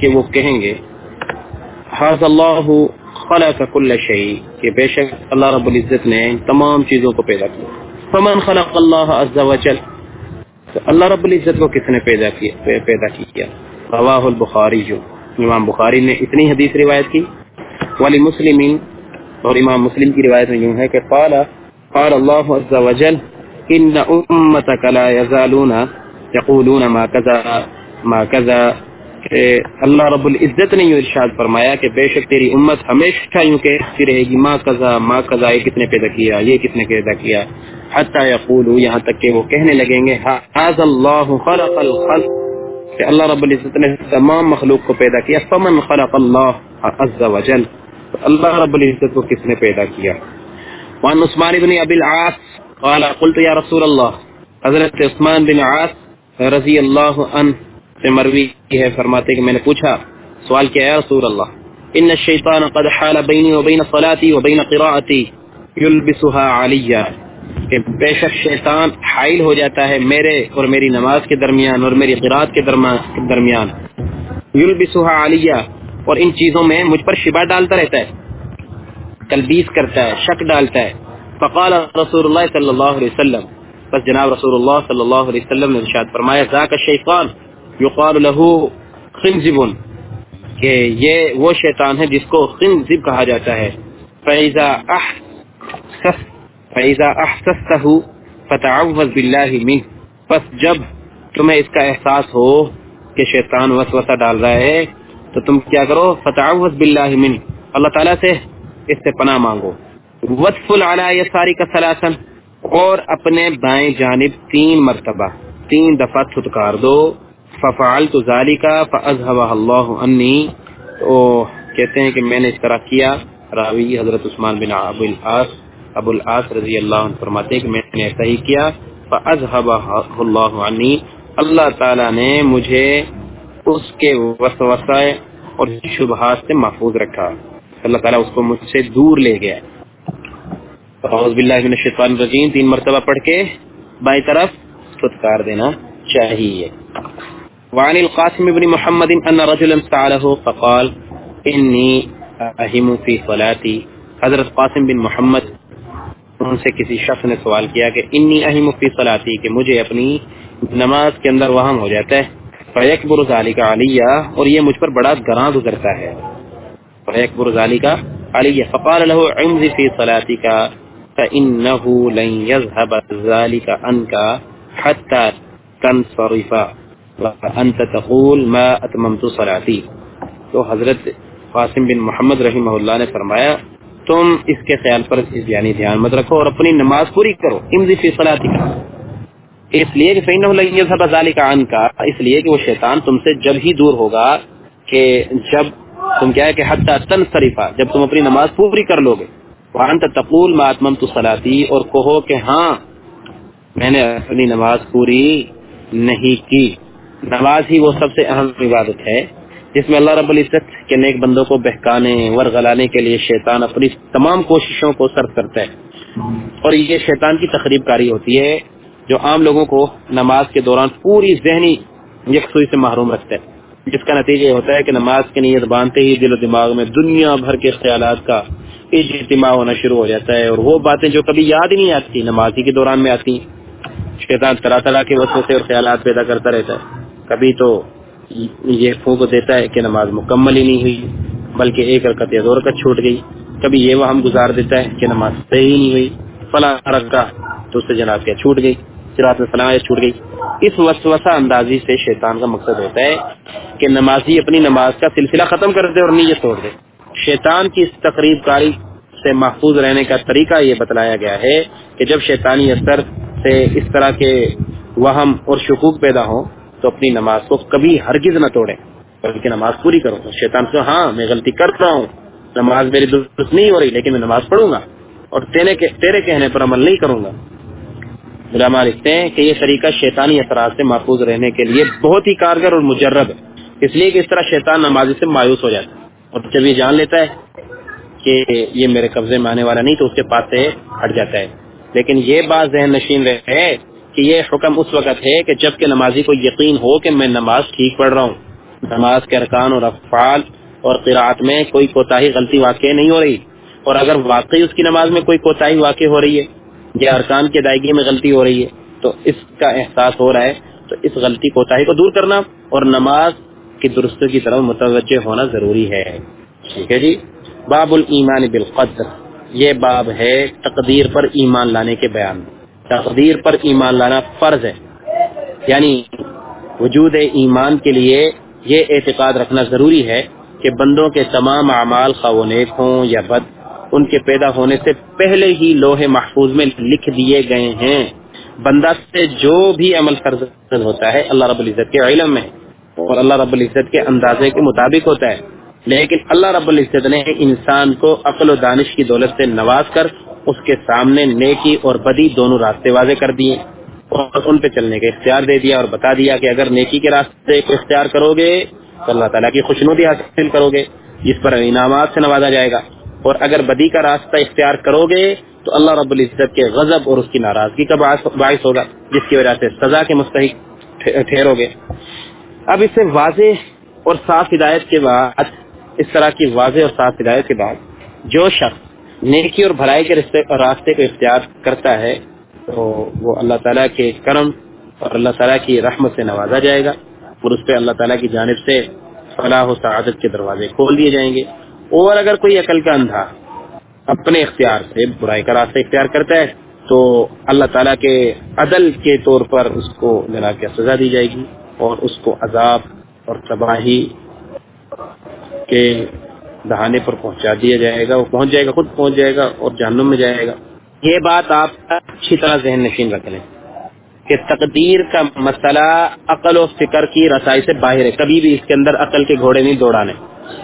کہ وہ کہیں گے حاذ اللہ خلق کل شیء، کہ بے شک اللہ رب العزت نے تمام چیزوں کو پیدا کیا. فمن خلق اللہ عز وجل، تو اللہ رب العزت کو کس نے پیدا کیا. رواہ البخاری، جو امام بخاری نے اتنی حدیث روایت کی. ولی مسلم، اور امام مسلم کی روایت میں یوں ہے کہ قال اللہ عز وجل ان امتک لا یزالون یقولون ما کذا، کہ اللہ رب العزت نے یوں ارشاد فرمایا کہ بے شک تیری امت ہمیشہ یوں کہتی رہے گی ما کذا، یہ کس نے پیدا کیا، یہ کس نے پیدا کیا. حتی یقولوا، یہاں تک کہ وہ کہنے لگیں گے ھذا اللہ خلق الخلق، کہ اللہ رب العزت نے تمام مخلوق کو پیدا کیا. فمن خلق اللہ عز وجل، اللہ رب العزت کو کس نے پیدا کیا. وعن عثمان بن ابی العاص قال قلت یا رسول اللہ، حضرت عثمان بن عاص رضی اللہ عنہ سے مروی ہے، فرماتے کہ میں نے پوچھا، سوال کیا یا رسول اللہ، ان الشیطان قد حال بینی وبین صلاتی وبین قراءتی یلبسها علیہ، کہ بے شک شیطان حائل ہو جاتا ہے میرے اور میری نماز کے درمیان اور میری قرات کے درمیان. یلبسها علیہ، اور ان چیزوں میں مجھ پر شبہ ڈالتا رہتا ہے، تلبیس کرتا ہے، شک ڈالتا ہے. فقال رسول اللہ صلی اللہ علیہ وسلم، بس جناب رسول اللہ صلی اللہ علیہ وسلم نے ارشاد فرمایا ذاک الشیطان یقال له خنزب، کہ یہ وہ شیطان ہے جس کو خنزب کہا جاتا ہے. فَإِذَا أَحْسَسْتَهُ فَتَعَوَّذْ بِاللَّهِ مِنْهُ، پس جب تمہیں اس کا احساس ہو کہ شیطان وسوسہ ڈال رہا ہے تو تم کیا کرو، فَتَعَوَّذْ بِاللَّهِ مِنْهُ، اللہ تعالیٰ سے اس سے پناہ مانگو. وَادْفُلْ عَلَى يَسَارِكَ ثَلَاثًا، اور اپنے بائیں جانب 3 مرتبہ 3 دفعہ تھتکار دو. فَفَعَلْتُ ذَلِكَ فَأَذْهَبَهَا اللَّهُ عَنِّي، تو کہتے ہیں کہ میں نے اس طرح کیا. راوی حضرت عثمان بن ابو العاص رضی اللہ عنہ فرماتے ہیں کہ میں نے ایسا ہی کیا. فَأَذْهَبَهَا اللَّهُ عَنِّي، اللہ تعالیٰ نے مجھے اس کے وسوسے اور شبہات سے محفوظ رکھا، اللہ تعالیٰ اس کو مجھ سے دور لے گیا. اعوذ باللہ من الشیطان الرجیم 3 مرتبہ پڑھ کے بائیں طرف پھٹکار دینا چاہیے. وعن القاسم بن محمد ان رجلا سأله فقال انی اہم فی صلاتی، حضرت قاسم بن محمد ان سے کسی شخص نے سوال کیا کہ انی اہم فی صلاتی، کہ مجھے اپنی نماز کے اندر وہم ہو جاتا ہے. فیکبر ذلک علیہ، اور یہ مجھ پر بڑا گراں گزرتا ہے. فیکبر ذلک علیہ فقال له عمض فی صلاتک فإنه لن يذهب ذلك عنك حتى تنصرف وأنت تقول ما أتممت صلاتي. تو حضرت قاسم بن محمد رحمہ اللہ نے فرمایا تم اس کے خیال پر یعنی دھیان مت رکھو اور اپنی نماز پوری کرو. امضی فی صلاتک، اس لیے کہ فإنه لن يذهب ذلك عنك، اس لیے کہ وہ شیطان تم سے جب ہی دور ہوگا کہ جب تم کیا ہے کہ حتی تنصرف، جب تم اپنی نماز پوری کر لو گے. وانت تقول ما اتممت صلاتی، اور کہو کہ ہاں میں نے اپنی نماز پوری نہیں کی. نماز ہی وہ سب سے اہم عبادت ہے جس میں اللہ رب العزت کے نیک بندوں کو بہکانے ورغلانے کے لیے شیطان اپنی تمام کوششوں کو صرف کرتا ہے. اور یہ شیطان کی تخریب کاری ہوتی ہے جو عام لوگوں کو نماز کے دوران پوری ذہنی یکسوئی سے محروم رکھتا ہے، جس کا نتیجہ یہ ہوتا ہے کہ نماز کی نیت باندھتے ہی دل و دماغ میں دنیا بھر کے خیالات کا اجتماع ہونا شروع ہو جاتا ہے، اور وہ باتیں جو کبھی یاد ہی نہیں آتی نماز ہی کے دوران میں آتی. شیطان طرح طرح کے وسوسے اور خیالات پیدا کرتا رہتا ہے. کبھی تو یہ پھونک دیتا ہے کہ نماز مکمل ہی نہیں ہوئی بلکہ 1 رکعت یا 2 رکعت چھوٹ گئی. کبھی یہ وہم گزار دیتا ہے کہ نماز صحیح نہیں ہوئی، فلاں رکعت تو اس سے جناب کیا چھوٹ گئی، صراط میں فلاں چھوٹ گئی. اس وسوسہ اندازی سے شیطان کا مقصد ہوتا ہے کہ نمازی اپنی نماز کا سلسلہ ختم کر دے اور نیت توڑ دے. شیطان کی اس تقریب کاری سے محفوظ رہنے کا طریقہ یہ بتلایا گیا ہے کہ جب شیطانی اثر سے اس طرح کے وہم اور شکوک پیدا ہوں تو اپنی نماز کو کبھی ہرگز نہ توڑیں بلکہ نماز پوری کرو. شیطان سے ہاں میں غلطی کر رہا ہوں، نماز میری درست نہیں ہو رہی، لیکن میں نماز پڑھوں گا اور تیرے کہنے پر عمل نہیں کروں گا. علماء لکھتے ہیں کہ یہ طریقہ شیطانی اثرات سے محفوظ رہنے کے لیے بہت ہی کارگر اور مجرب ہے، اس لیے کہ اس طرح شیطان نمازی سے مایوس ہو جاتا ہے، اور جب یہ جان لیتا ہے کہ یہ میرے قبضے میں آنے والا نہیں تو اس کے پاس سے ہٹ جاتا ہے. لیکن یہ بات ذہن نشین رہے کہ یہ حکم اس وقت ہے کہ جب کہ نمازی کو یقین ہو کہ میں نماز ٹھیک پڑھ رہا ہوں، نماز کے ارکان اور افعال اور قرات میں کوئی کوتاہی غلطی واقع نہیں ہو رہی، اور اگر واقعی اس کی نماز میں کوئی کوتاہی واقع ہو رہی ہے یا ارکان کی ادائیگی میں غلطی ہو رہی ہے تو اس کا احساس ہو رہا ہے، تو اس غلطی کوتاہی کو دور کرنا اور نماز کی درستی کی طرف متوجہ ہونا ضروری ہے۔ ٹھیک ہے جی۔ باب الایمان بالقدر، یہ باب ہے تقدیر پر ایمان لانے کے بیان میں۔ تقدیر پر ایمان لانا فرض ہے، یعنی وجود ایمان کے لیے یہ اعتقاد رکھنا ضروری ہے کہ بندوں کے تمام اعمال خواہ وہ نیک ہوں یا بد، ان کے پیدا ہونے سے پہلے ہی لوح محفوظ میں لکھ دیے گئے ہیں۔ بندہ سے جو بھی عمل سرزد ہوتا ہے اللہ رب العزت کے علم میں اور اللہ رب العزت کے اندازے کے مطابق ہوتا ہے، لیکن اللہ رب العزت نے انسان کو عقل و دانش کی دولت سے نواز کر اس کے سامنے نیکی اور بدی دونوں راستے واضح کر دیے اور ان پہ چلنے کا اختیار دے دیا، اور بتا دیا کہ اگر نیکی کے راستے کو اختیار کرو گے تو اللہ تعالیٰ کی خوشنودی حاصل کرو گے جس پر انعامات سے نوازا جائے گا، اور اگر بدی کا راستہ اختیار کرو گے تو اللہ رب العزت کے غضب اور اس کی ناراضگی کا باعث ہوگا، جس کی وجہ سے سزا کے مستحق ٹھہرو گے۔ اب اس سے واضح اور صاف ہدایت کے بعد، اس طرح کی واضح اور صاف ہدایت کے بعد جو شخص نیکی اور بھلائی کے راستے کو اختیار کرتا ہے تو وہ اللہ تعالیٰ کے کرم اور اللہ تعالیٰ کی رحمت سے نوازا جائے گا، اور اس پہ اللہ تعالیٰ کی جانب سے فلاح و سعادت کے دروازے کھول دیے جائیں گے۔ اور اگر کوئی عقل کا اندھا اپنے اختیار سے برائی کا راستہ اختیار کرتا ہے تو اللہ تعالیٰ کے عدل کے طور پر اس کو جناب کیا سزا دی جائے گی، اور اس کو عذاب اور تباہی کے دہانے پر پہنچا دیا جائے گا، وہ پہنچ جائے گا، خود پہنچ جائے گا اور جہنم میں جائے گا۔ یہ بات آپ اچھی طرح ذہن نشین رکھ لیں کہ تقدیر کا مسئلہ عقل و فکر کی رسائی سے باہر ہے، کبھی بھی اس کے اندر عقل کے گھوڑے نہیں دوڑانے،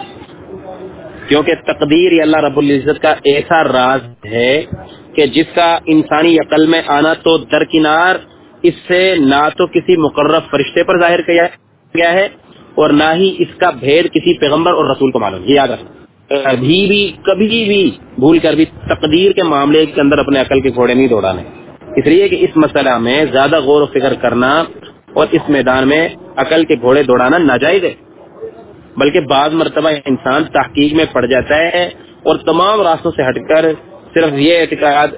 کیونکہ تقدیر یہ اللہ رب العزت کا ایسا راز ہے کہ جس کا انسانی عقل میں آنا تو درکنار، اس سے نہ تو کسی مقرب فرشتے پر ظاہر کیا گیا ہے اور نہ ہی اس کا بھید کسی پیغمبر اور رسول کو معلوم۔ یہ یاد رکھنا، کبھی بھی بھول کر بھی تقدیر کے معاملے کے اندر اپنے عقل کے گھوڑے نہیں دوڑانے، اس لیے کہ اس مسئلہ میں زیادہ غور و فکر کرنا اور اس میدان میں عقل کے گھوڑے دوڑانا ناجائز ہے، بلکہ بعض مرتبہ انسان تحقیق میں پڑ جاتا ہے اور تمام راستوں سے ہٹ کر صرف یہ اعتقاد،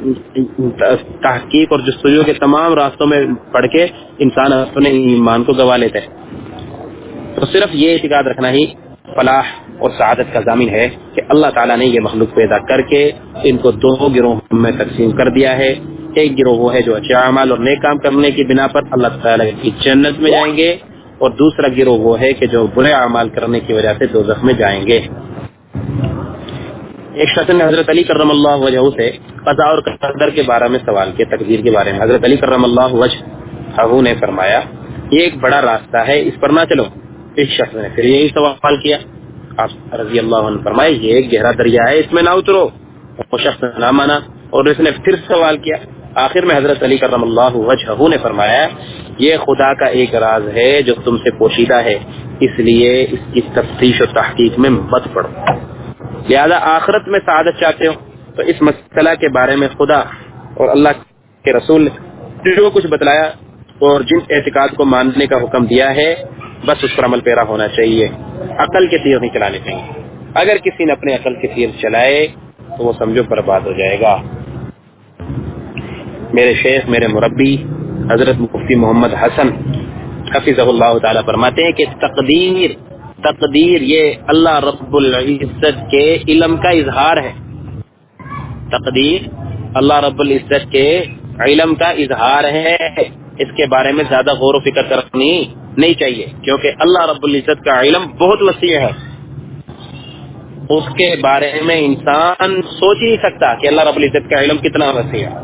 تحقیق اور جستجو کے تمام راستوں میں پڑھ کے انسان اپنے ایمان کو گوا لیتا ہے۔ تو صرف یہ اعتقاد رکھنا ہی فلاح اور سعادت کا ضامن ہے کہ اللہ تعالیٰ نے یہ مخلوق پیدا کر کے ان کو دو گروہ میں تقسیم کر دیا ہے۔ ایک گروہ وہ ہے جو اچھے اعمال اور نیک کام کرنے کی بنا پر اللہ تعالیٰ کی جنت میں جائیں گے، اور دوسرا گروہ وہ ہے کہ جو برے اعمال کرنے کی وجہ سے دوزخ میں جائیں گے۔ ایک شخص نے حضرت علی کرم اللہ وجہہ سے قضاء اور قدر کے بارے میں سوال کیا، تقدیر کے بارے میں۔ حضرت علی کرم اللہ وجہہ نے فرمایا یہ ایک بڑا راستہ ہے، اس پر نہ چلو۔ اس شخص نے پھر یہی سوال کیا، آپ رضی اللہ عنہ فرمائے یہ ایک گہرا دریا ہے، اس میں نہ اترو۔ وہ شخص نہ مانا اور اس نے پھر سوال کیا۔ آخر میں حضرت علی کرم اللہ وجہہ نے فرمایا یہ خدا کا ایک راز ہے جو تم سے پوشیدہ ہے، اس لیے اس کی تفتیش و تحقیق میں مت پڑو۔ لہذا آخرت میں سعادت چاہتے ہو تو اس مسئلہ کے بارے میں خدا اور اللہ کے رسول نے جو کچھ بتلایا اور جن اعتقاد کو ماننے کا حکم دیا ہے بس اس پر عمل پیرا ہونا چاہیے، عقل کے تیر نہیں چلانے چاہیے۔ اگر کسی نے اپنے عقل کے تیر چلائے تو وہ سمجھو برباد ہو جائے گا۔ میرے شیخ، میرے مربی حضرت مفتی محمد حسن حفظہ اللہ تعالی فرماتے ہیں کہ تقدیر یہ اللہ رب العزت کے علم کا اظہار ہے۔ تقدیر اللہ رب العزت کے علم کا اظہار ہے، اس کے بارے میں زیادہ غور و فکر کرنی نہیں چاہیے، کیونکہ اللہ رب العزت کا علم بہت وسیع ہے، اس کے بارے میں انسان سوچ ہی نہیں سکتا کہ اللہ رب العزت کا علم کتنا وسیع ہے۔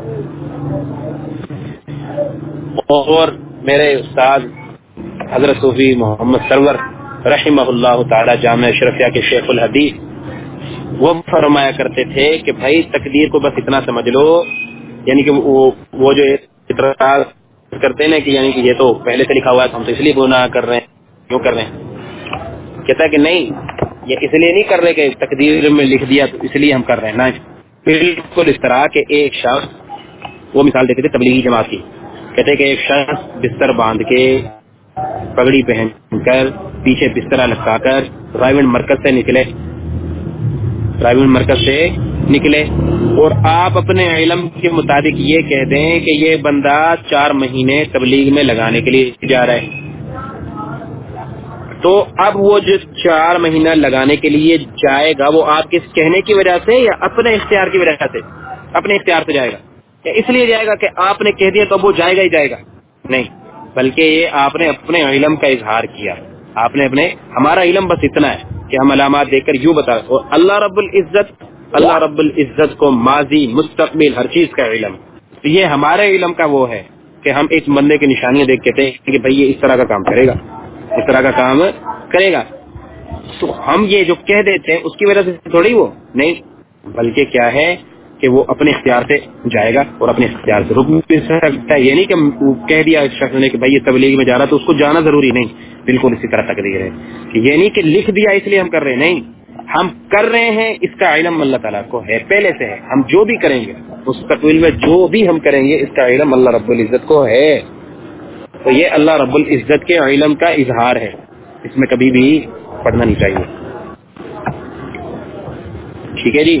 اور میرے استاد حضرت صوفی محمد سرور رحمہ اللہ تعالی جامعہ اشرفیہ کے شیخ الحدیث وہ فرمایا کرتے تھے کہ بھائی تقدیر کو بس اتنا سمجھ لو، یعنی کہ وہ جو اعتراض کرتے ہیں کہ یعنی کہ یہ تو پہلے سے لکھا ہوا ہے، ہم تو اس لیے گناہ کر رہے ہیں، کیوں کر رہے ہیں؟ کہتا ہے کہ نہیں، یہ اس لیے نہیں کر رہے کہ تقدیر میں لکھ دیا تو اس لیے ہم کر رہے ہیں، نہ بالکل اس طرح کہ ایک شخص، وہ مثال دیتے تھے تبلیغی جماعت کی، کہتے کہ ایک شخص بستر باندھ کے پگڑی پہن کر پیچھے بستر لٹکا کر ڈرائیونگ مرکز سے نکلے اور آپ اپنے علم کے مطابق یہ کہہ دیں کہ یہ بندہ 4 مہینے تبلیغ میں لگانے کے لیے جا رہا ہے، تو اب وہ جو 4 مہینہ لگانے کے لیے جائے گا وہ آپ کے کہنے کی وجہ سے یا اپنے اختیار کی وجہ سے؟ اپنے اختیار سے جائے گا، یا اس لیے جائے گا کہ آپ نے کہہ دیا تو وہ جائے گا ہی جائے گا؟ نہیں، بلکہ یہ آپ نے اپنے علم کا اظہار کیا. آپ نے ہمارا علم بس اتنا ہے کہ ہم علامات دیکھ کر یوں بتا، اور اللہ رب العزت کو ماضی مستقبل ہر چیز کا علم. یہ ہمارے علم کا وہ ہے کہ ہم ایک بندے کی نشانیاں دیکھ کہتے ہیں کہ بھائی یہ اس طرح کا کام کرے گا، اس طرح کا کام کرے گا، تو ہم یہ جو کہہ دیتے ہیں اس کی وجہ سے تھوڑی وہ نہیں، بلکہ کیا ہے کہ وہ اپنے اختیار سے جائے گا اور اپنے اختیار سے رک بھی سکتا ہے. یہ نہیں کہ کہہ دیا شخص نے کہ بھائی یہ تبلیغ میں جا رہا تو اس کو جانا ضروری نہیں، بالکل اسی طرح تقدیر ہے کہ یہ نہیں کہ لکھ دیا اس لیے ہم کر رہے ہیں، نہیں، ہم کر رہے ہیں اس کا علم اللہ تعالیٰ کو ہے، پہلے سے ہے. ہم جو بھی کریں گے مستقبل میں جو بھی ہم کریں گے اس کا علم اللہ رب العزت کو ہے. تو یہ اللہ رب العزت کے علم کا اظہار ہے، اس میں کبھی بھی پڑھنا نہیں چاہیے. ٹھیک ہے جی.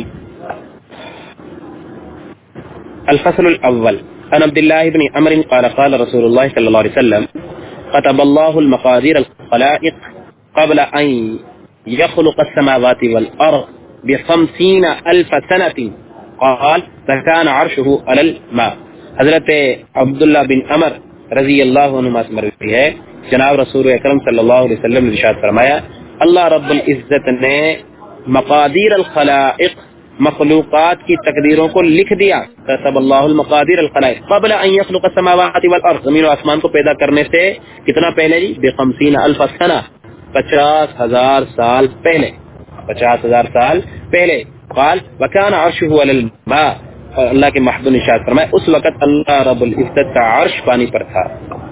الفصل الاول عن عبد الله بن عمرو قال قال رسول الله صلى الله عليه وسلم كتب الله المقادير الخلائق قبل ان يخلق السماوات والارض ب50,000 سنة قال فكان عرشه على الماء. حضرت عبداللہ بن عمر رضی اللہ عنہما سے مروی ہے، جناب رسول اکرم صلی اللہ علیہ وسلم نے ارشاد فرمایا اللہ رب العزت نے مقادیر الخلائق مخلوقات کی تقدیروں کو لکھ دیا. کتب اللہ المقادیر الخلائق قبل ان يخلق السماوات والارض، زمین و آسمان کو پیدا کرنے سے کتنا پہلے جی؟ ب50,000 سنہ، 50,000 سال پہلے، 50,000 سال پہلے. قال وكان عرشه على الماء، اور اللہ کے محبوب نے ارشاد فرمایا اس وقت اللہ رب العزت کا عرش پانی پر تھا.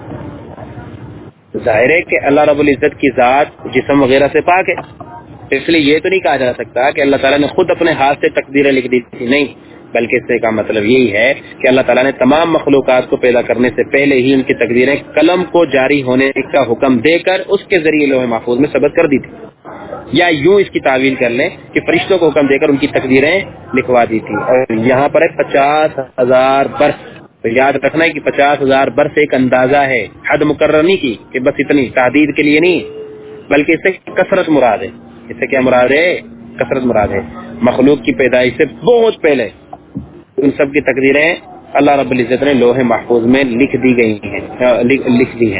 ظاہر ہے کہ اللہ رب العزت کی ذات جسم وغیرہ سے پاک ہے، اس لیے یہ تو نہیں کہا جا سکتا کہ اللہ تعالیٰ نے خود اپنے ہاتھ سے تقدیریں لکھ دی تھی، نہیں، بلکہ اس کا مطلب یہی ہے کہ اللہ تعالیٰ نے تمام مخلوقات کو پیدا کرنے سے پہلے ہی ان کی تقدیریں قلم کو جاری ہونے کا حکم دے کر اس کے ذریعے لوح محفوظ میں ثبت کر دی تھی. یا یوں اس کی تعویل کر لیں کہ فرشتوں کو حکم دے کر ان کی تقدیریں لکھوا دی تھی. اور یہاں پر ہے 50,000 برس، تو یاد رکھنا ہے کہ 50,000 برس ایک اندازہ ہے، حد مقرر نہیں کی کہ بس اتنی، تعدید کے لیے نہیں، بلکہ اس سے کثرت مراد ہے. اس سے کیا مراد ہے؟ کثرت مراد ہے. مخلوق کی پیدائش سے بہت پہلے ان سب کی تقدیریں اللہ رب العزت نے لوح محفوظ میں لکھ دی ہیں.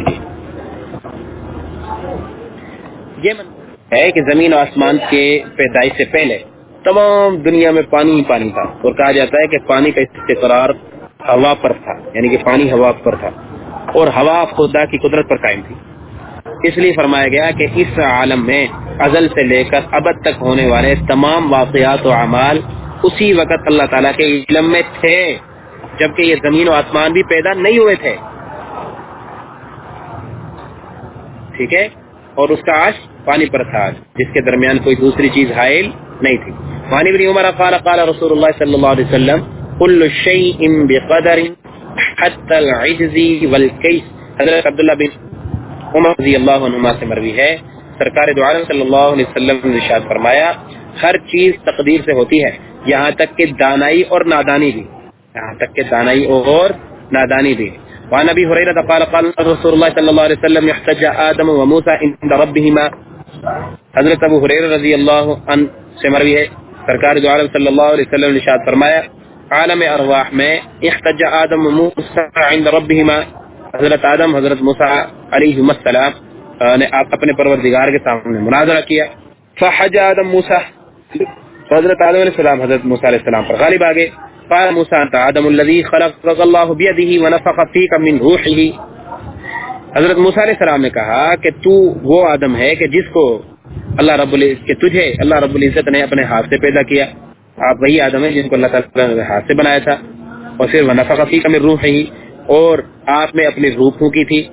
یہ ہے کہ زمین و آسمان کے پیدائش سے پہلے تمام دنیا میں پانی ہی پانی تھا، اور کہا جاتا ہے کہ پانی کا استقرار ہوا پر تھا، یعنی کہ پانی ہوا پر تھا اور ہوا خدا کی قدرت پر قائم تھی. اس لیے فرمایا گیا کہ اس عالم میں ازل سے لے کر ابد تک ہونے والے تمام واقعات و اعمال اسی وقت اللہ تعالیٰ کے علم میں تھے جبکہ یہ زمین و آسمان بھی پیدا نہیں ہوئے تھے. ٹھیک ہے، اور اس کا عرش پانی پر تھا جس کے درمیان کوئی دوسری چیز حائل نہیں تھی. وعن ابن عمر قال قال رسول اللہ صلی اللہ علیہ وسلم كل شيء بقدر حتى العجز والكيس. حضرت عبداللہ بن عمر رضی اللہ عنہما سے مروی ہے، سرکار دو عالم صلی اللہ علیہ وسلم نے ارشاد فرمایا ہر چیز تقدیر سے ہوتی ہے، یہاں تک کہ دانائی اور نادانی بھی، یہاں تک کہ دانائی اور نادانی بھی. وعن ابی ہریرہ قال قال رسول اللہ صلی اللہ علیہ وسلم احتج آدم وموسى عند ربهما. حضرت ابو ہریرہ رضی اللہ عنہ سے مروی ہے، سرکار دو عالم صلی اللہ علیہ وسلم نے ارشاد فرمایا عالم ارواح میں احتج آدم وموسى عند ربهما، حضرت آدم حضرت موسیٰ علیہ السلام نے اپنے پروردگار کے سامنے مناظرہ کیا. فحج آدم موسیٰ، حضرت آدم علیہ السلام حضرت موسیٰ علیہ السلام پر غالب آگے. قال موسیٰ انت آدم الذی خلقک اللہ بیدہ ونفخ فیک من روحہ. حضرت موسیٰ علیہ السلام نے کہا کہ تو وہ آدم ہے کہ جس کو تجھے اللہ رب العزت نے اپنے ہاتھ سے پیدا کیا. آپ وہی آدم ہیں جن کو اللہ تعالیٰ نے ہاتھ سے بنایا تھا. اور پھر ونفخ فیک من روحہ، اور آپ نے اپنی روح پھونکی تھی.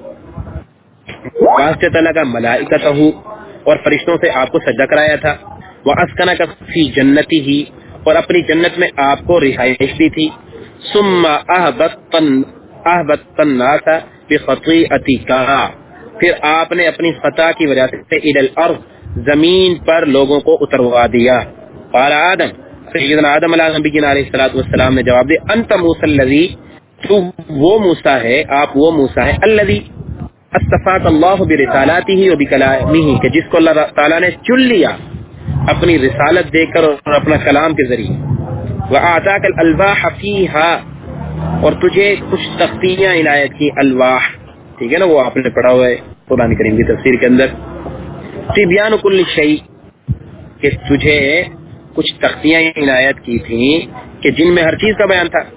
واسطہ کا ملائکتہ، اور فرشتوں سے آپ کو سجدہ کرایا تھا. واسکنک فی جنتہ، اور اپنی جنت میں آپ کو رہائش دی تھی. ثم احبطت الناس بخطیئتک، پھر آپ نے اپنی فتح کی وجہ سے الی الارض زمین پر لوگوں کو اتروا دیا. قال آدم سیدنا آدم علیہ نبینا علیہ الصلوۃ والسلام نے جواب دیا انت موسی الذی تو وہ موسیٰ ہے آپ وہ موسیٰ ہے الذی اصطفاک اللہ برسالاتہ و بکلامہ کہ جس کو اللہ تعالیٰ نے چن لیا اپنی رسالت دے کر اور اپنا کلام کے ذریعے. وآتاک الالواح فیہا اور تجھے کچھ تختیاں عنایت کی الواح ٹھیک ہے نا وہ آپ نے پڑھا ہوا ہے قرآن کریم کی تفسیر کے اندر. تبیان کل شیء کہ تجھے کچھ تختیاں عنایت کی تھیں کہ جن میں ہر چیز کا بیان تھا.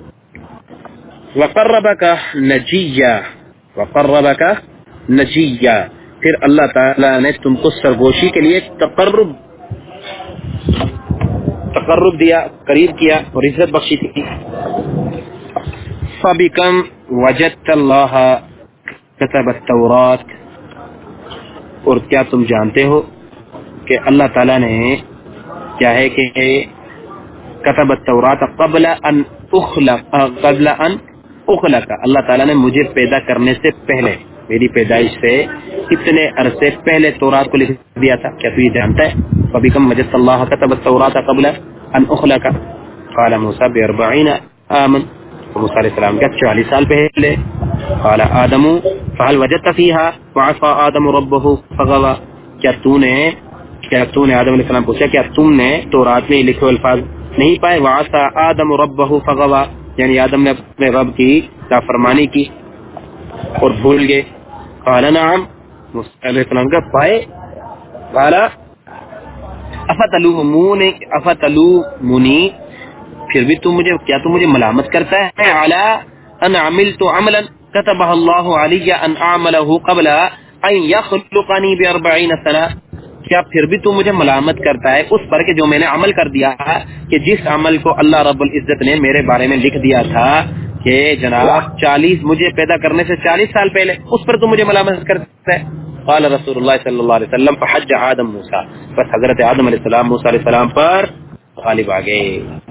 وقربک نجیا وقربک نجیا پھر اللہ تعالیٰ نے تم کو سرگوشی کے لیے تقرب دیا قریب کیا اور عزت بخشی تھی. فبکم وجدت اللہ کتب التوراۃ اور کیا تم جانتے ہو کہ اللہ تعالیٰ نے کیا ہے کہ کتب التوراۃ قبل ان اخلق اللہ تعالیٰ نے مجھے پیدا کرنے سے پہلے میری پیدائش سے کتنے عرصے پہلے تورات کو لکھ دیا تھا. کیا تو یہ جانتا ہے؟ فبکم وجدت اللہ کتب التوراۃ قبل ان اخلق قال موسیٰ ب40 عاما موسیٰ علیہ السلام کا 40 سال پہلے. قال آدم فهل وجدت فيها وعصى آدم ربه فغوى کیا تو نے آدم علیہ السلام پوچھا کیا تم نے تورات میں لکھے الفاظ نہیں پائے؟ وعصى آدم ربه فغوى یعنی آدم نے اپنے رب کی نافرمانی کی اور بھول گئے. قال نعم موسیٰ علیہ السلام کا پائے. قال افتلومونی پھر بھی کیا تم مجھے ملامت کرتا ہے علی ان عملت عملا كتبه الله علی ان اعمله قبل ان يخلقني ب40 سنہ کیا پھر بھی تم مجھے ملامت کرتا ہے اس پر کہ جو میں نے عمل کر دیا کہ جس عمل کو اللہ رب العزت نے میرے بارے میں لکھ دیا تھا کہ جناب 40 مجھے پیدا کرنے سے 40 سال پہلے اس پر تم مجھے ملامت کرتا ہے. قال رسول اللہ صلی اللہ علیہ وسلم فحج آدم موسیٰ بس حضرت آدم علیہ السلام موسیٰ علیہ السلام پر غالب آ گئے.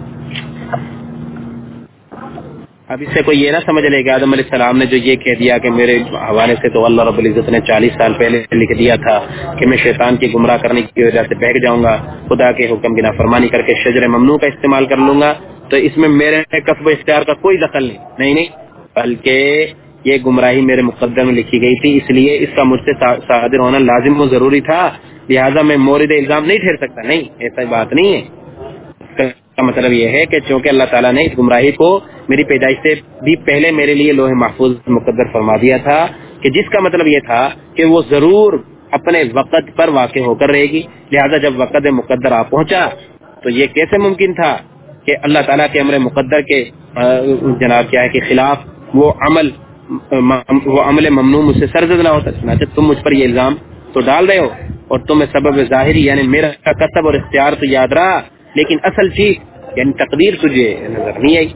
اب اس سے کوئی یہ نہ سمجھ لے کہ آدم علیہ السلام نے جو یہ کہہ دیا کہ میرے حوالے سے تو اللہ رب العزت نے 40 سال پہلے لکھ دیا تھا کہ میں شیطان کی گمراہ کرنے کی وجہ سے بہک جاؤں گا خدا کے حکم کی نافرمانی کر کے شجر ممنوع کا استعمال کر لوں گا تو اس میں میرے کسب و اختیار کا کوئی دخل نہیں بلکہ یہ گمراہی میرے مقدر میں لکھی گئی تھی اس لیے اس کا مجھ سے صادر ہونا لازم و ضروری تھا لہٰذا میں مورد الزام نہیں ٹھہر سکتا. نہیں ایسا بات نہیں ہے. اس کا مطلب یہ ہے کہ چونکہ اللہ تعالیٰ نے اس گمراہی کو میری پیدائش سے بھی پہلے میرے لیے لوح محفوظ مقدر فرما دیا تھا کہ جس کا مطلب یہ تھا کہ وہ ضرور اپنے وقت پر واقع ہو کر رہے گی. لہٰذا جب وقت مقدر آ پہنچا تو یہ کیسے ممکن تھا کہ اللہ تعالیٰ کے امر مقدر کے جناب کیا ہے کہ خلاف وہ عمل ممنوع مجھ سے سرزد نہ ہوتا. چنانچہ تم مجھ پر یہ الزام تو ڈال رہے ہو اور تمہیں سبب ظاہری یعنی میرا کسب اور اختیار تو یاد رہا لیکن اصل چیز یعنی تقدیر تجھے نظر نہیں آئی.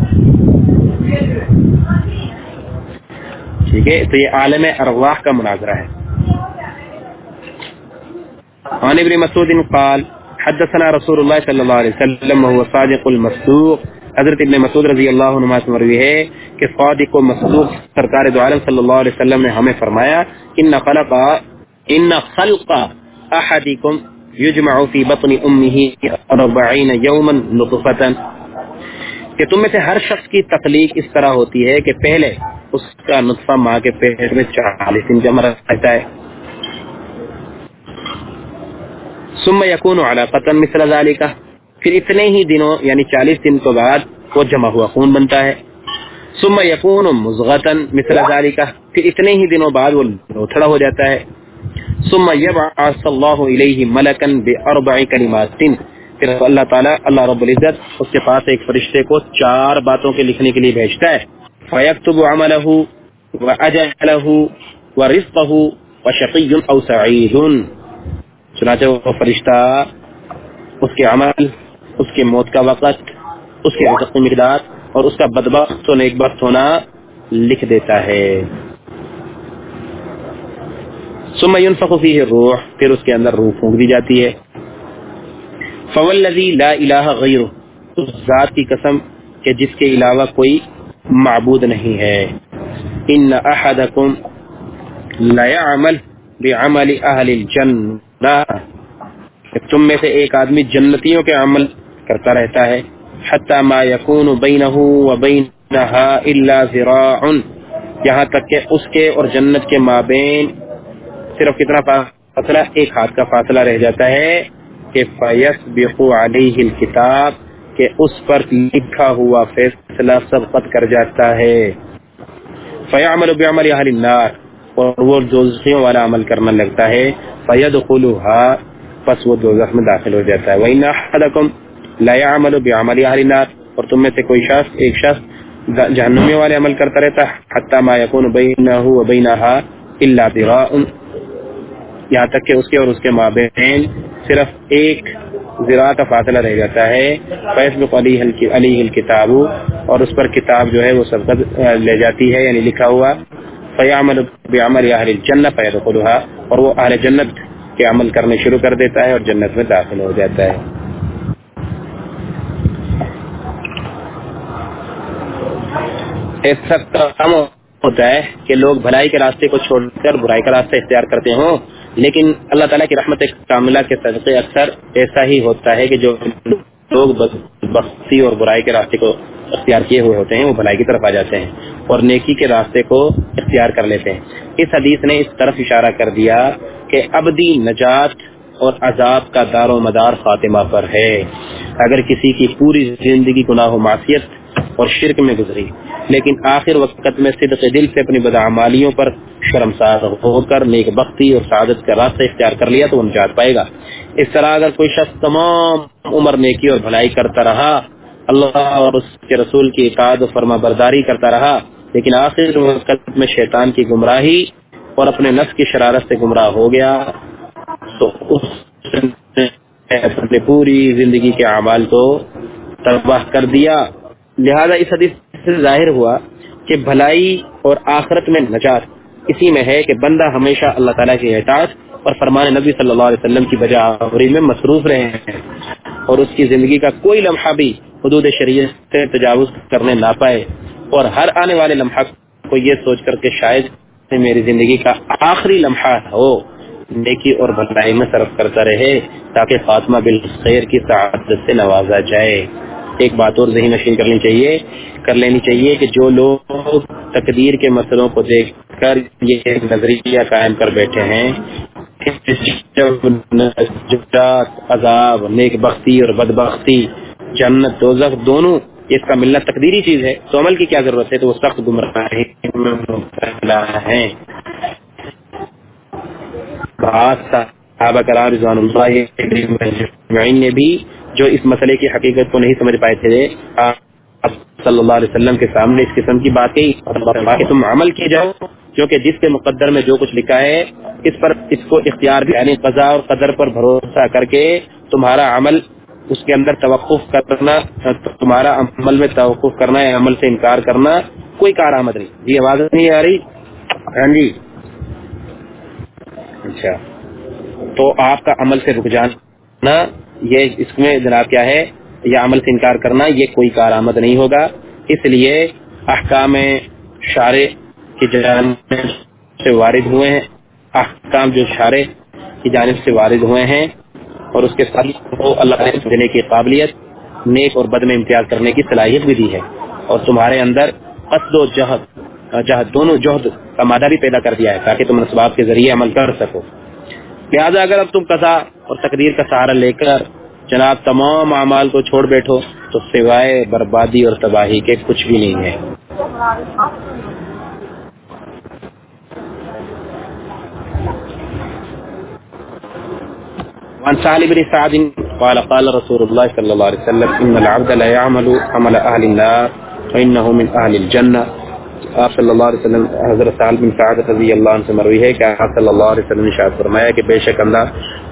ٹھیک ہے تو یہ عالم ارواح کا مناظرہ ہے. عن ابن مسعود قال حدثنا رسول اللہ صلی اللہ علیہ وسلم وهو صادق المصدوق. حضرت ابن مسعود رضی اللہ عنہ سے مروی ہے کہ صادق و مصدوق سرکار دو عالم صلی اللہ علیہ وسلم نے ہمیں فرمایا ان خلق احدکم یجمع فی بطن امه 40 یوما نطفة کہ تم میں سے ہر شخص کی تخلیق اس طرح ہوتی ہے کہ پہلے اس کا نطفہ ماں کے پیٹ میں 40 دن جمع رہتا ہے. ثم يكون علقة مثل ذلك پھر اتنے ہی دنوں یعنی 40 دن کے بعد وہ جمع ہوا خون بنتا ہے. ثم يكون مضغة مثل ذلك پھر اتنے ہی دنوں بعد وہ لوتھڑا ہو جاتا ہے. ثم يبعث الله إليه ملكا ب4 كلمات پھر اللہ تعالیٰ اللہ رب العزت اس کے پاس ایک فرشتے کو 4 باتوں کے لکھنے کے لیے بھیجتا ہے. فيكتب عمله وأجله ورزقه وشقي أو سعيد. چنانچہ وہ فرشتہ اس کے عمل اس کے موت کا وقت اس کے رزق کی مقدار اور اس کا بدبخت و نیک بخت ہونا لکھ دیتا ہے. ثم ينفخ فيه الروح پھر اس کے اندر روح پھونک دی جاتی ہے. فوالذی لا الہ غیرہ اس ذات کی قسم کہ جس کے علاوہ کوئی معبود نہیں ہے. ان احدکم لَيَعْمَلْ بِعَمَلِ أَهْلِ الْجَنَّةِ، تم میں سے ایک آدمی جنتیوں کے عمل کرتا رہتا ہے، حتی ما یکون بینہ و بینہا الا ذراع، یہاں تک کہ اس کے اور جنت کے مابین صرف کتنا فاصلہ، ایک ہاتھ کا فاصلہ رہ جاتا ہے، کہ فیسبق علیہ الکتاب، کہ اس پر لکھا ہوا فیصلہ سبقت کر جاتا ہے، فیعمل بعمل اہل النار، اور وہ دوزخیوں والا عمل کرنا لگتا ہے، فیدخلها، پس وہ دوزخ میں داخل ہو جاتا ہے، وَإِنَّ أَحَدَكُمْ لَيَعْمَلُ بِعَمَلِ أَهْلِ النَّارِ، اور تم میں سے کوئی شخص، ایک شخص جہنمی والے عمل کرتا رہتا ہے، حتی ما یکون بینہ و بینہا الا ذراع، یہاں تک کہ اس کے اور اس کے مابین صرف ایک ذراع کا فاصلہ رہ جاتا ہے، فیسبق علیہ الکتاب، اور اس پر کتاب جو ہے وہ سبقت لے جاتی ہے، یعنی لکھا ہوا، فیعمل بعمل اہل الجنہ فیدخلها، اور وہ اہل جنت کے عمل کرنے شروع کر دیتا ہے اور جنت میں داخل ہو جاتا ہے۔ ایسا کم ہوتا ہے کہ لوگ بھلائی کے راستے کو چھوڑ کر برائی کا راستہ اختیار کرتے ہوں، لیکن اللہ تعالیٰ کی رحمت کاملہ کے صدقے اکثر ایسا ہی ہوتا ہے کہ جو لوگ بدبختی اور برائی کے راستے کو اختیار کیے ہوئے ہوتے ہیں وہ بھلائی کی طرف آ جاتے ہیں اور نیکی کے راستے کو اختیار کر لیتے ہیں۔ اس حدیث نے اس طرف اشارہ کر دیا کہ ابدی نجات اور عذاب کا دار و مدار فاطمہ پر ہے۔ اگر کسی کی پوری زندگی گناہ و معصیت اور شرک میں گزری، لیکن آخر وقت میں صدق دل سے اپنی بدعمالیوں پر شرمسار ہو کر نیک بختی اور سعادت کا راستہ اختیار کر لیا تو وہ نجات پائے گا۔ اس طرح اگر کوئی شخص تمام عمر نیکی اور بھلائی کرتا رہا، اللہ اور اس کے رسول کی اطاعت و فرما برداری کرتا رہا، لیکن آخر وقت میں شیطان کی گمراہی اور اپنے نفس کی شرارت سے گمراہ ہو گیا، تو اس نے اپنی پوری زندگی کے اعمال کو تباہ کر دیا۔ لہذا اس حدیث سے ظاہر ہوا کہ بھلائی اور آخرت میں نجات اسی میں ہے کہ بندہ ہمیشہ اللہ تعالیٰ کی اطاعت اور فرمان نبی صلی اللہ علیہ وسلم کی بجا آوری میں مصروف رہے ہیں، اور اس کی زندگی کا کوئی لمحہ بھی حدود شریعت سے تجاوز کرنے نہ پائے، اور ہر آنے والے لمحہ کو یہ سوچ کر کہ شاید میری زندگی کا آخری لمحہ ہو، نیکی اور بھلائی میں صرف کرتا رہے تاکہ فاطمہ بالخیر کی سعادت سے نوازا جائے۔ ایک بات اور ذہن نشین کر لینی چاہیے کہ جو لوگ تقدیر کے مسئلوں کو دیکھ کر یہ نظریہ قائم کر بیٹھے ہیں جب نجات، عذاب، نیک بختی اور بدبختی، جنت دوزخ دونوں اس کا ملنا تقدیری چیز ہے، تو عمل کی کیا ضرورت ہے؟ تو وہ سخت گمراہی میں مبتلا ہیں۔ صحابہ کرام رضوان اللہ اجمعین نے بھی جو اس مسئلے کی حقیقت کو نہیں سمجھ پائے تھے، آپ صلی اللہ علیہ وسلم کے سامنے اس قسم کی بات کہی کہ تم عمل کیے جاؤ، کیونکہ جس کے مقدر میں جو کچھ لکھا ہے اس کو اختیار بھی، یعنی قضاء اور قدر پر بھروسہ کر کے تمہارا عمل اس کے اندر توقف کرنا، تمہارا عمل میں توقف کرنا یا عمل سے انکار کرنا کوئی کارآمد نہیں۔ جی آواز نہیں آ رہی؟ ہاں جی، اچھا، تو آپ کا عمل سے رک جانا، یہ اس میں جناب کیا ہے، یا عمل سے انکار کرنا، یہ کوئی کارآمد نہیں ہوگا۔ اس لیے احکام شارع کی جانب سے وارد ہوئے ہیں، احکام جو شارع کی جانب سے وارد ہوئے ہیں، اور اس کے ساتھ وہ اللہ نے دینے کی قابلیت، نیک اور بد میں امتیاز کرنے کی صلاحیت بھی دی ہے، اور تمہارے اندر قصد و جہد دونوں جہد کا مادہ بھی پیدا کر دیا ہے تاکہ تم اسباب کے ذریعے عمل کر سکو۔ لہذا اگر اب تم قضا اور تقدیر کا سہارا لے کر جناب تمام اعمال کو چھوڑ بیٹھو تو سوائے بربادی اور تباہی کے کچھ بھی نہیں ہے۔ وعن سهل بن سعد قال قال رسول الله صلى الله عليه وسلم ان العبد لا يعمل عمل اهل النار وانه من اهل الجنه۔ آپ صلی اللہ علیہ وسلم حضرت سہل بن سعد رضی اللہ عنہ سے مروی ہے کہ آپ صلی اللہ علیہ وسلم نے ارشاد فرمایا کہ بے شک اللہ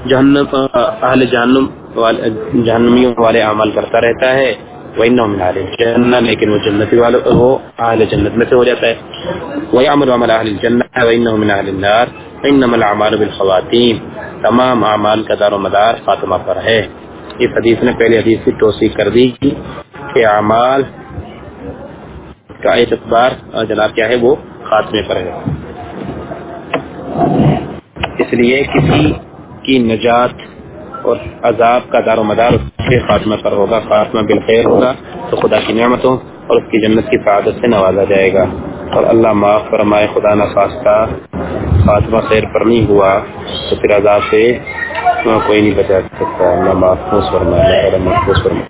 جہنمیوں والے اعمال کرتا رہتا ہے، وَإِنَّهُ مِنْ أَهْلِ الْجَنَّةِ، لیکن وہ جنتی والے وہ اہل جنت میں سے ہو جاتا ہے، وَيَعْمَلُ عَمَلَ أَهْلِ الْجَنَّةِ وَإِنَّهُ مِنْ أَهْلِ النَّارِ وَإِنَّمَا الْأَعْمَالُ بِالْخَوَاتِيمِ، تمام اعمال کا دار و مدار خاتمہ پر ہے۔ اس حدیث نے پہلی حدیث کی توثیق کر دی کہ اعمال کا اعتبار جناب کیا ہے، وہ خاتمے پر ہے۔ اس لیے کسی کی نجات اور عذاب کا دار و مدار اس کے خاتمہ پر ہوگا. خاتمہ بالخیر ہوگا تو خدا کی نعمتوں اور اس کی جنت کی سعادت سے نوازا جائے گا. اور اللہ معاف فرمائے خدا نخواستہ خاتمہ خیر پر نہیں ہوا تو پھر عذاب سے کوئی نہیں بچا سکتا. اللہ محفوظ فرمائے، اللہ محفوظ فرمائے.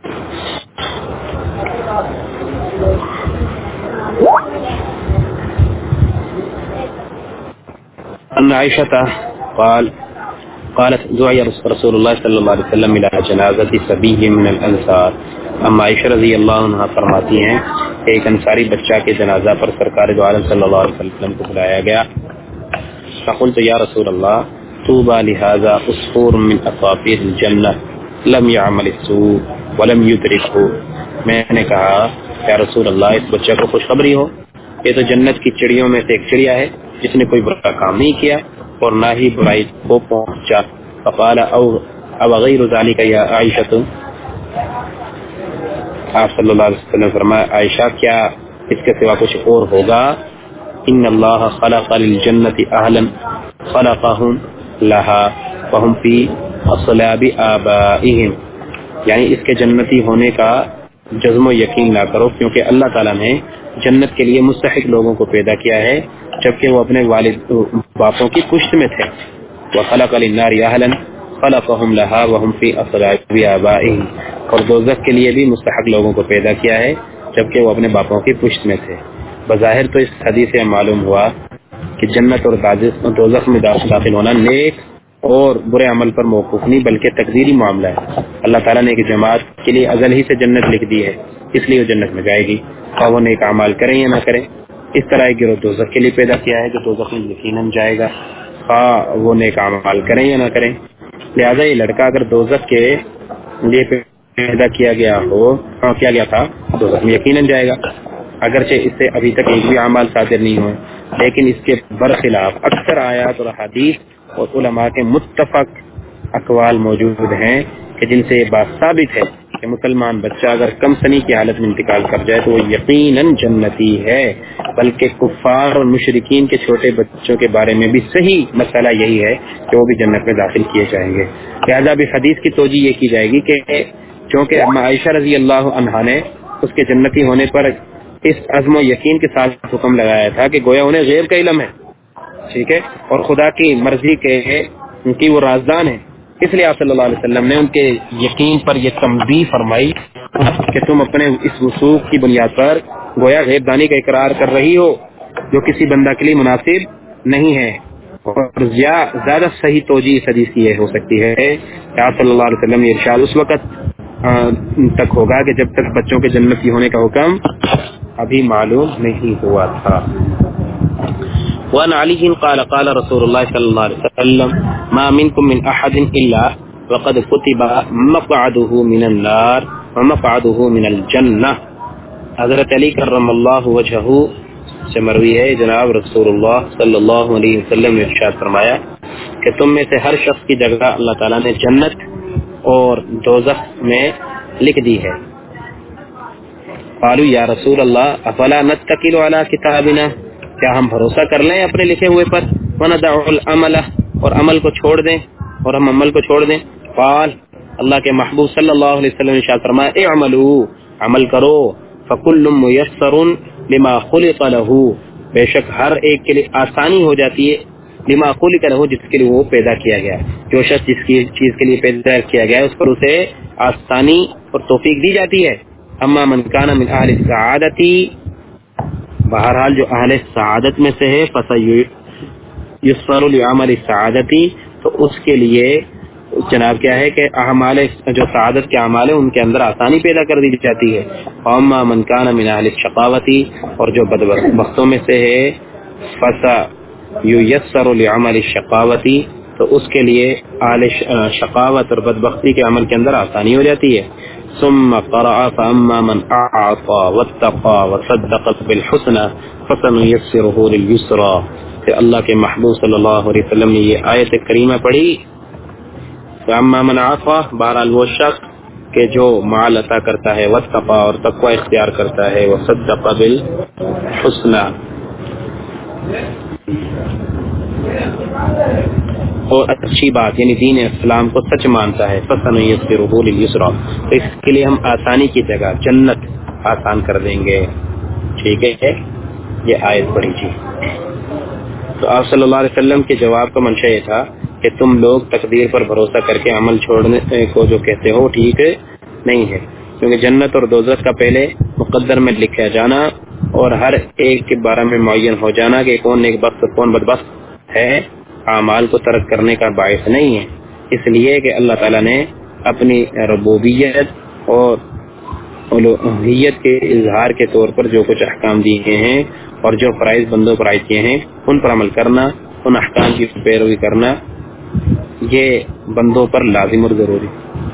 ان عائشہ قالت دعی رسول اللہ صلی اللہ علیہ وسلم الى جنازت صبی من الانصار. اما عائشہ رضی اللہ عنہ فرماتی ہیں کہ ایک انصاری بچہ کے جنازہ پر سرکار دو عالم صلی اللہ علیہ وسلم کو بلایا گیا. فقلت یا رسول اللہ طوبى لهذا عصفور من عصافیر الجنہ لم يعمل السوء ولم يدركه. میں نے کہا یا رسول اللہ اس بچے کو خوشخبری ہو، یہ تو جنت کی چڑیوں میں سے ایک چڑیا ہے جس نے کوئی برا کام نہیں کیا اور نہ ہی برائی کو پہنچا. فقال او غیر ذلك یا عائشہ، آپ صلی اللہ علیہ وسلم فرمایا عائشہ کیا اس کے سوا کچھ اور ہوگا؟ ان اللہ خلق للجنت اہلا خلقهم لها وهم فی اصلاب آبائهم. یعنی اس کے جنتی ہونے کا جزم و یقین نہ کرو، کیونکہ اللہ تعالیٰ نے جنت کے لیے مستحق لوگوں کو پیدا کیا ہے جبکہ وہ اپنے والد باپوں کی پشت میں تھے. وخلق للنار اہلا خلقهم لها وهم فی اصلاب آبائهم. اور دوزخ کے لیے بھی مستحق لوگوں کو پیدا کیا ہے جبکہ وہ اپنے باپوں کی پشت میں تھے. بظاہر تو اس حدیث سے معلوم ہوا کہ جنت اور دوزخ میں داخل ہونا نیک اور برے عمل پر موقوف نہیں بلکہ تقدیری معاملہ ہے. اللہ تعالیٰ نے ایک جماعت کے لیے ازل ہی سے جنت لکھ دی ہے، اس لیے وہ جنت میں جائے گی خواہ وہ نیک اعمال کریں یا نہ کریں. اس طرح ایک گروہ دوزخ کے لیے پیدا کیا ہے جو دوزخ میں یقیناً جائے گا خواہ وہ نیک اعمال کریں یا نہ کریں. لہذا یہ لڑکا اگر دوزخ کے لیے پیدا کیا گیا تھا دوزخ میں یقیناً جائے گا، اگرچہ اس سے ابھی تک ایک بھی اعمال صادر نہیں ہوئے. لیکن اس کے برخلاف اکثر آیات اور حدیث اور علماء کے متفق اقوال موجود ہیں کہ جن سے یہ بات ثابت ہے کہ مسلمان بچہ اگر کم سنی کی حالت میں انتقال کر جائے تو وہ یقیناً جنتی ہے. بلکہ کفار اور مشرکین کے چھوٹے بچوں کے بارے میں بھی صحیح مسئلہ یہی ہے کہ وہ بھی جنت میں داخل کیے جائیں گے. لہذا بھی حدیث کی توجیہ یہ کی جائے گی کہ چونکہ اما عائشہ رضی اللہ عنہا نے اس کے جنتی ہونے پر اس عزم و یقین کے ساتھ حکم لگایا تھا کہ گویا انہیں غیب کا علم ہے، ٹھیک ہے، اور خدا کی مرضی کے ان کی وہ رازدان ہے. اس لیے آپ صلی اللہ علیہ وسلم نے ان کے یقین پر یہ تنبیہ فرمائی کہ تم اپنے اس وثوق کی بنیاد پر گویا غیب دانی کا اقرار کر رہی ہو جو کسی بندہ کے لیے مناسب نہیں ہے. اور زیادہ صحیح توجیہ اس حدیث کی یہ ہو سکتی ہے کہ آپ صلی اللہ علیہ وسلم یہ ارشاد اس وقت تک ہوگا کہ جب تک بچوں کے جنتی ہونے کا حکم ابھی معلوم نہیں ہوا تھا. وعن علی قال قال رسول اللہ صلی اللہ علیہ وسلم ما منکم من احد الا وقد كتب مقعده من النار ومقعده من الجنہ. حضرت علی کرم اللہ وجہہ سے مروی ہے جناب رسول اللہ صلی اللہ علیہ وسلم نے ارشاد فرمایا کہ تم میں سے ہر شخص کی جگہ اللہ تعالیٰ نے جنت اور دوزخ میں لکھ دی ہے. قالوا یا رسول اللہ افلا نتکل علی کتابنا، کیا ہم بھروسہ کر لیں اپنے لکھے ہوئے پر، وندع العمل، اور عمل کو چھوڑ دیں، اور ہم عمل کو چھوڑ دیں. قال، اللہ کے محبوب صلی اللہ علیہ وسلم نے ارشاد فرمایا اعملوا، عمل کرو، فکل میسر لما خلق له، بے شک ہر ایک کے لیے آسانی ہو جاتی ہے، لما خلق له، جس کے لیے وہ پیدا کیا گیا. جو شخص جس کی چیز کے لیے پیدا کیا گیا ہے اس پر اسے آسانی اور توفیق دی جاتی ہے. اما من کان من اہل السعادتی، بہرحال جو اہل سعادت میں سے ہے، فسیسر لعمل السعادتی، تو اس کے لیے جناب کیا ہے کہ اعمال جو سعادت کے اعمال ہیں ان کے اندر آسانی پیدا کر دی جاتی ہے. اما من کان من اہل الشقاوتی، اور جو بدبختوں میں سے ہے، فسیسر لعمل الشقاوتی، تو اس کے لیے اہل شقاوت اور بدبختی کے عمل کے اندر آسانی ہو جاتی ہے. ثم قرأ فاما من اعطى واتقى وصدق بالحسنى فسنيسره لليسرى. کہ اللہ کے محبوب صلی اللہ علیہ وسلم نے یہ آیت کریمہ پڑھی، فاما من اعطى، بہرحال وہ شخص کہ جو مال عطا کرتا ہے، واتقى، اور تقوی اختیار کرتا ہے، وصدق بالحسنى، اور اچھی بات یعنی دین اسلام کو سچ مانتا ہے فَسَنُيَسِّرُهُ لِلْيُسْرَىٰ، تو اس کے لیے ہم آسانی کی جگہ جنت آسان کر دیں گے. ٹھیک ہے، یہ آیت پڑھی جی. تو آپ صلی اللہ علیہ وسلم کے جواب کا منشا یہ تھا کہ تم لوگ تقدیر پر بھروسہ کر کے عمل چھوڑنے کو جو کہتے ہو ٹھیک نہیں ہے، کیونکہ جنت اور دوزخ کا پہلے مقدر میں لکھا جانا اور ہر ایک کے بارے میں معین ہو جانا کہ کون نیک بخت اور کون بدبخت ہے، اعمال کو ترک کرنے کا باعث نہیں ہے. اس لیے کہ اللہ تعالیٰ نے اپنی ربوبیت اور الوہیت کے اظہار کے طور پر جو کچھ احکام دیے ہیں اور جو فرائض بندوں پر عائد کیے ہیں ان پر عمل کرنا، ان احکام کی پیروی کرنا، یہ بندوں پر لازم اور ضروری.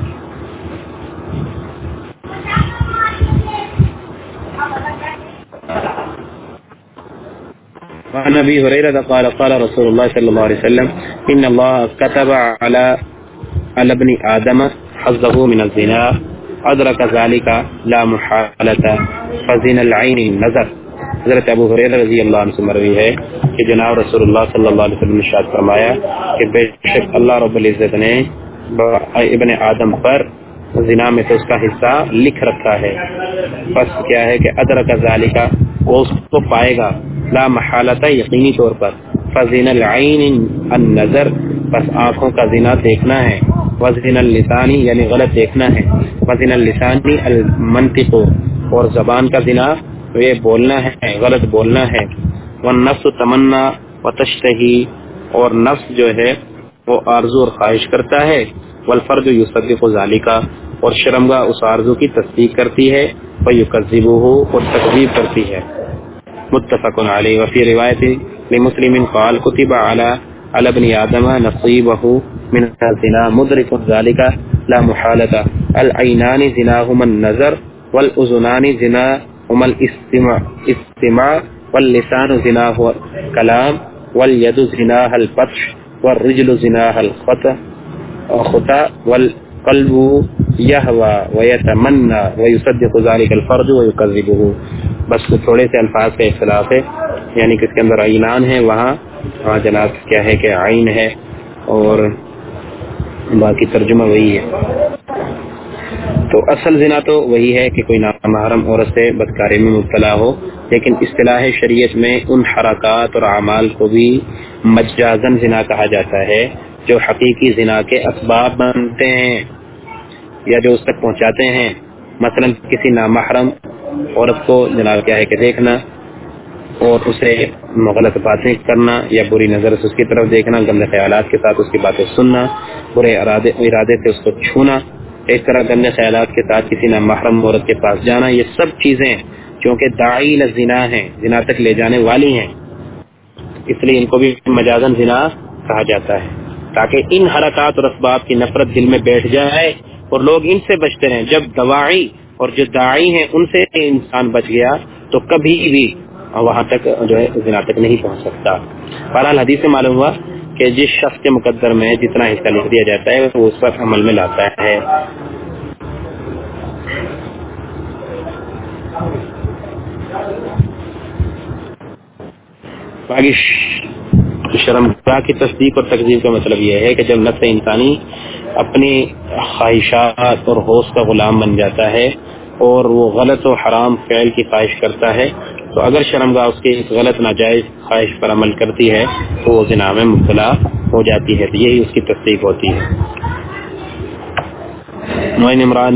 وعن ابي هريره قال قال رسول الله صلى الله عليه وسلم ان الله كتب على ابن ادم حظه من الزنا ادرك ذلك لا محاله فزنا العين النظر. حضرت ابو ہریرہ رضی اللہ عنہ سے مروی ہے کہ جناب رسول اللہ صلی اللہ علیہ وسلم نے ارشاد فرمایا کہ بے شک اللہ رب العزت نے ابن آدم پر زنا میں تو اس کا حصہ لکھ رکھا ہے، بس کیا ہے کہ ادرک ذالک، وہ اس کو پائے گا، لا محالۃ یقینی طور پر، فزنا العین النظر، بس آنکھوں کا زنا دیکھنا ہے، وزنا اللسانی یعنی غلط دیکھنا ہے، وزنا اللسانی المنطق، اور زبان کا زنا یہ بولنا ہے، غلط بولنا ہے، والنفس تمنا وتشتہی، اور نفس جو ہے وہ آرزو اور خواہش کرتا ہے، والفرد یصدق ذالک، اور شرمگاہ اس آرزو کی تصدیق کرتی ہے، ویکذبہ، اور تکذیب کرتی ہے. متفق علیہ. وفی روایت لمسلم قال کتب علی ابن آدم نصیبہ من الزنا مدرک ذالک لا محالۃ، العینان زناہما النظر والاذنان زناہما الاستماع واللسان زناہ الکلام والید زناہ البطش والرجل زناہ الخطا والقلب یہوی ویتمنی ویصدق ذلک الفرد ویکذبہ. بس تھوڑے سے الفاظ کا اختلاف ہے، یعنی کہ اس کے اندر عینان ہے، وہاں جناب کیا ہے کہ عین ہے، اور باقی ترجمہ وہی ہے. تو اصل زنا تو وہی ہے کہ کوئی نامحرم عورت سے بدکاری میں مبتلا ہو، لیکن اصطلاح شریعت میں ان حرکات اور اعمال کو بھی مجازن زنا کہا جاتا ہے جو حقیقی زنا کے اسباب بنتے ہیں یا جو اس تک پہنچاتے ہیں. مثلا کسی نامحرم عورت کو جناب کیا ہے کہ دیکھنا اور اسے غلط باتیں کرنا یا بری نظر سے اس کی طرف دیکھنا، گندے خیالات کے ساتھ اس کی باتیں سننا، برے ارادے سے اس کو چھونا، ایک طرح گندے خیالات کے ساتھ کسی نامحرم عورت کے پاس جانا، یہ سب چیزیں چونکہ داعی للزنا ہیں، زنا تک لے جانے والی ہیں، اس لیے ان کو بھی مجازن زنا کہا جاتا ہے، تاکہ ان حرکات اور اسباب کی نفرت دل میں بیٹھ جائے اور لوگ ان سے بچتے رہیں. جب دواعی اور جو داعی ہیں ان سے انسان بچ گیا تو کبھی بھی وہاں تک جو ہے زنا تک نہیں پہنچ سکتا. بہرحال حدیث سے معلوم ہوا کہ جس شخص کے مقدر میں جتنا حصہ لکھ دیا جاتا ہے وہ اس پر عمل میں لاتا ہے. باقی شرمگاہ کی تصدیق اور تکذیب کا مطلب یہ ہے کہ جب نفس انسانی اپنی خواہشات اور ہوش کا غلام بن جاتا ہے اور وہ غلط و حرام فعل کی خواہش کرتا ہے، تو اگر شرمگاہ اس کے اس غلط ناجائز خواہش پر عمل کرتی ہے تو وہ زنا میں مبتلا ہو جاتی ہے، تو یہی اس کی تصدیق ہوتی ہے. وعن عمران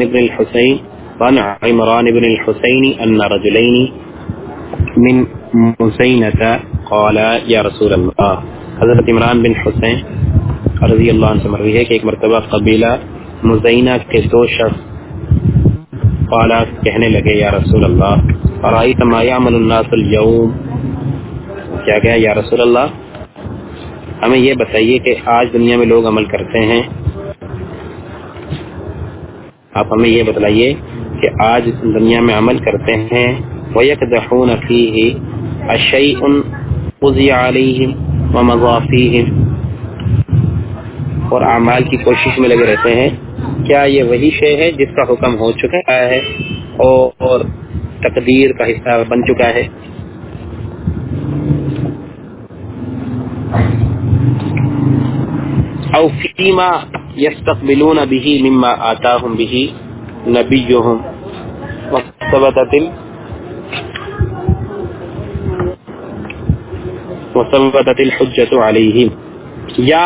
بن الحسین ان رجلین من مزینة قال یا رسول اللہ. حضرت عمران بن حسین رضی اللہ عنہ سے مروی ہے کہ ایک مرتبہ قبیلہ مزینہ کے دو شخص قال کہنے لگے یا رسول اللہ ارائیت ما یعمل الناس اليوم، کیا گیا یا رسول اللہ ہمیں یہ بتائیے کہ آج دنیا میں لوگ عمل کرتے ہیں، آپ ہمیں یہ بتلائیے کہ آج دنیا میں عمل کرتے ہیں. وَيَكْدَحُونَ فِيهِ أَشَيْءٌ قُضِيَ عَلَيْهِمْ وَمَضَى فِيهِمْ، اور اعمال کی کوشش میں لگے رہتے ہیں. کیا یہ وہی شے ہے جس کا حکم ہو چکا ہے اور تقدیر کا حصہ بن چکا ہے؟ او فیما یستقبلون به مما آتاهم به نبیهم وثبتت الحجت علیہم، یا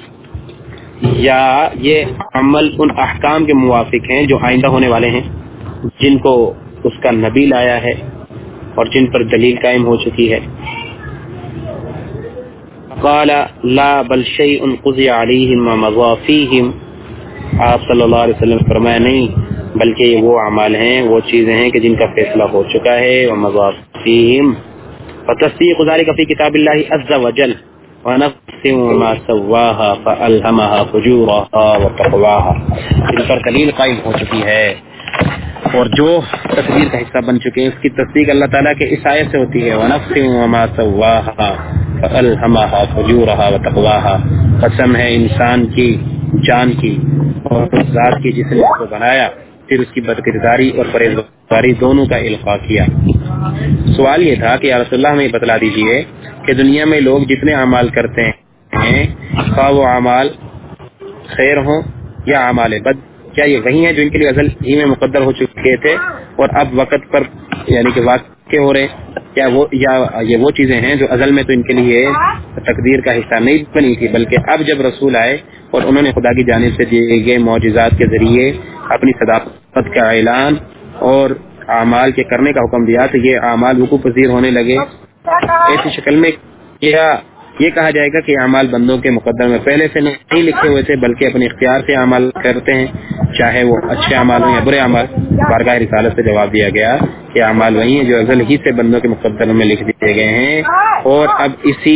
یہ عمل ان احکام کے موافق ہیں جو آئندہ ہونے والے ہیں، جن کو اس کا نبی لایا ہے اور جن پر دلیل قائم ہو چکی ہے۔ قال لا بل شیء قضی علیہم ومضى فیہم، آپ صلی اللہ علیہ وسلم فرمایا نہیں بلکہ یہ وہ اعمال ہیں، وہ چیزیں ہیں کہ جن کا فیصلہ ہو چکا ہے، ومضى فیہم وتصدیق ذلك فی کتاب اللہ عز وجل ونفس وما سواها فألهمها فجورها وتقواها، ان پر دلیل قائم ہو چکی ہے اور جو تقدیر کا حصہ بن چکے ہیں، اس کی تصدیق اللہ تعالیٰ کے اس آیت سے ہوتی ہے، وَنَفْسٍ وَمَا سَوَّاهَا فَأَلْهَمَهَا فُجُورَهَا وَتَقْوَاهَا، قسم ہے انسان کی جان کی اور اس ذات کی جس نے اس کو بنایا، پھر اس کی بدکرداری اور پرہیزگاری دونوں کا القاء کیا۔ سوال یہ تھا کہ یا رسول اللہ ہمیں بتلا دیجئے کہ دنیا میں لوگ جتنے اعمال کرتے ہیں، خواہ وہ اعمال خیر ہوں یا اعمال بد، کیا یہ وہی ہیں جو ان کے لیے ازل ہی میں مقدر ہو چکے تھے اور اب وقت پر یعنی کہ واقع ہو رہے، یا یہ وہ چیزیں ہیں جو ازل میں تو ان کے لیے تقدیر کا حصہ نہیں بنی تھی، بلکہ اب جب رسول آئے اور انہوں نے خدا کی جانب سے دیے گئے معجزات کے ذریعے اپنی صداقت کا اعلان اور اعمال کے کرنے کا حکم دیا، تو یہ اعمال وقوع پذیر ہونے لگے۔ ایسی شکل میں کیا یہ کہا جائے گا کہ اعمال بندوں کے مقدر میں پہلے سے نہیں لکھے ہوئے تھے بلکہ اپنے اختیار سے اعمال کرتے ہیں، چاہے وہ اچھے اعمال ہوں یا برے اعمال؟ بارگاہ رسالت سے جواب دیا گیا کہ اعمال وہی ہیں جو ازل ہی سے بندوں کے مقدر میں لکھ دیے گئے ہیں اور اب اسی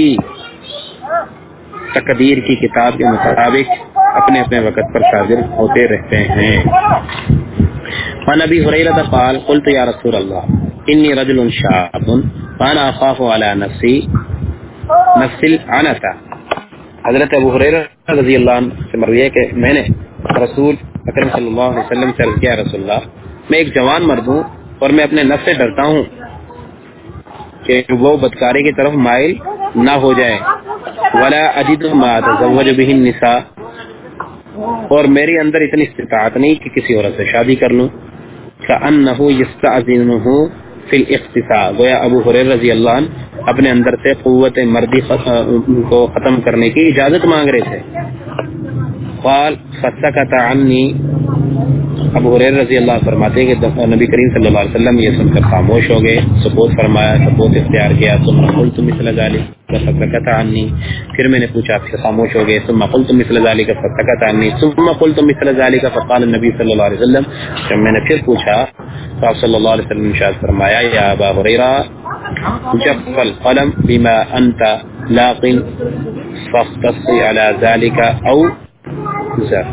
تقدیر کی کتاب کے مطابق اپنے اپنے وقت پر صادر ہوتے رہتے ہیں۔ وعن ابی ہریرہ قال قلت یا رسول اللہ انی رجل شاب وانا اخاف علی نفسی العنت، حضرت ابو ہریرہ رضی اللہ عنہ سے مروی ہے کہ میں نے رسول اکرم صلی اللہ علیہ وسلم سے عرض کیا رسول اللہ میں ایک جوان مرد ہوں اور میں اپنے نفس سے ڈرتا ہوں کہ وہ بدکاری کی طرف مائل نہ ہو جائے، ولا اجد ما اتزوج به النساء، اور میرے اندر اتنی استطاعت نہیں کہ کسی عورت سے شادی کر لوں، کأنہ یستأذنہ فی الاختصاء، گویا ابو ہریرہ رضی اللہ عنہ اپنے اندر سے قوت مردی کو ختم کرنے کی اجازت مانگ رہے تھے۔ قال فسکت عنی، ابو ہریرہ رضی اللہ عنہ فرماتے ہیں کہ نبی کریم صلی اللہ علیہ وسلم یہ سن کر خاموش ہو گئے، سکوت فرمایا، سکوت اختیار کیا۔ ثم قلت مثل ذلك فسکت عنی، پھر میں نے پوچھا پھر خاموش ہو گئے۔ ثم قلت مثل ذلك فسکت عنی، ثم قلت مثل ذلك فقال النبی صلی اللہ علیہ وسلم، جب میں نے پھر پوچھا تو آپ صلی اللہ علیہ وسلم نے ارشاد فرمایا یا ابا ہریرہ جف القلم بما انت لاق فاختص على ذلك او زر،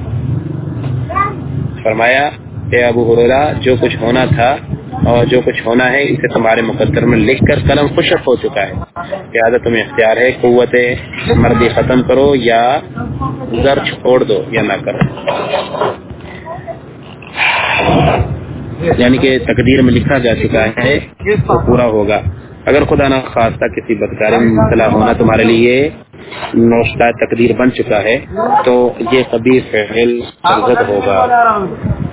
فرمایا کہ ابو ہریرہ جو کچھ ہونا تھا اور جو کچھ ہونا ہے اسے تمہارے مقدر میں لکھ کر قلم خشک ہو چکا ہے، لہذا تمہیں اختیار ہے قوت مردی ختم کرو یا زر چھوڑ دو یا نہ کرو، یعنی کہ تقدیر میں لکھا جا چکا ہے تو پورا ہوگا۔ اگر خدا نہ خواستہ کسی بدکاری میں مبتلا ہونا تمہارے لیے نوشتہ تقدیر بن چکا ہے تو یہ کبھی فعل سرزد ہوگا۔